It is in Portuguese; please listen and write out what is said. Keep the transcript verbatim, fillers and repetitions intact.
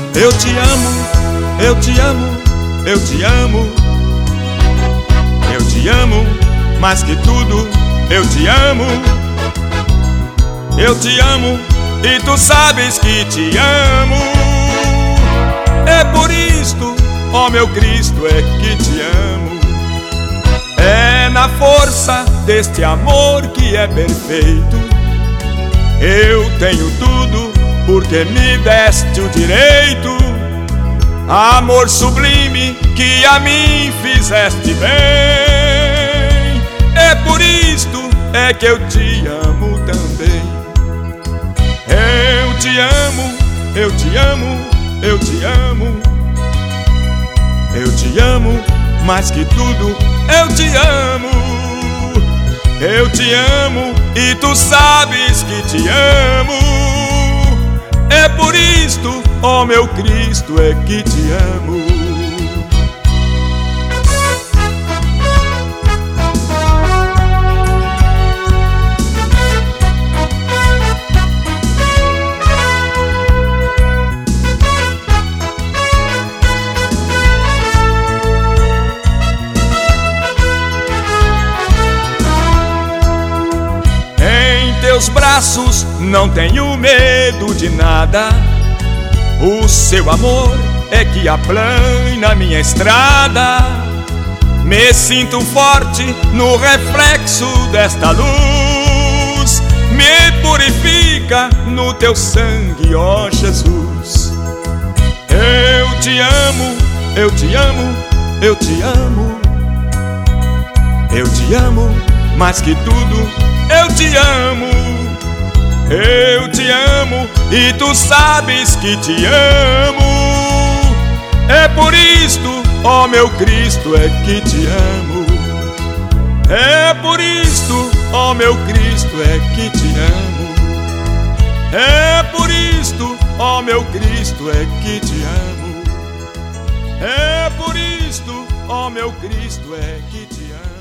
Eu te amo, eu te amo, eu te amo. Eu te amo, mais que tudo, eu te amo. Eu te amo e tu sabes que te amo. É por isto, ó meu Cristo, é que te amo. É na força deste amor que é perfeito. Eu tenho tudo porque me deste o direito. Amor sublime que a mim fizeste bem. É por isto é que eu te amo também. Eu te amo, eu te amo, eu te amo. Eu te amo, mais que tudo, eu te amo. Eu te amo e tu sabes que te amo. É por isto, ó meu Cristo, é que te amo. Teus braços não tenho medo de nada. O seu amor é que aplana minha estrada. Me sinto forte no reflexo desta luz. Me purifica no teu sangue, ó Jesus. Eu te amo, eu te amo, eu te amo. Eu te amo, mais que tudo, eu te amo. Eu te amo e tu sabes que te amo. É por isto, ó meu Cristo, é que te amo. É por isto, ó meu Cristo, é que te amo. É por isto, ó meu Cristo, é que te amo. É por isto, ó meu Cristo, é que te amo.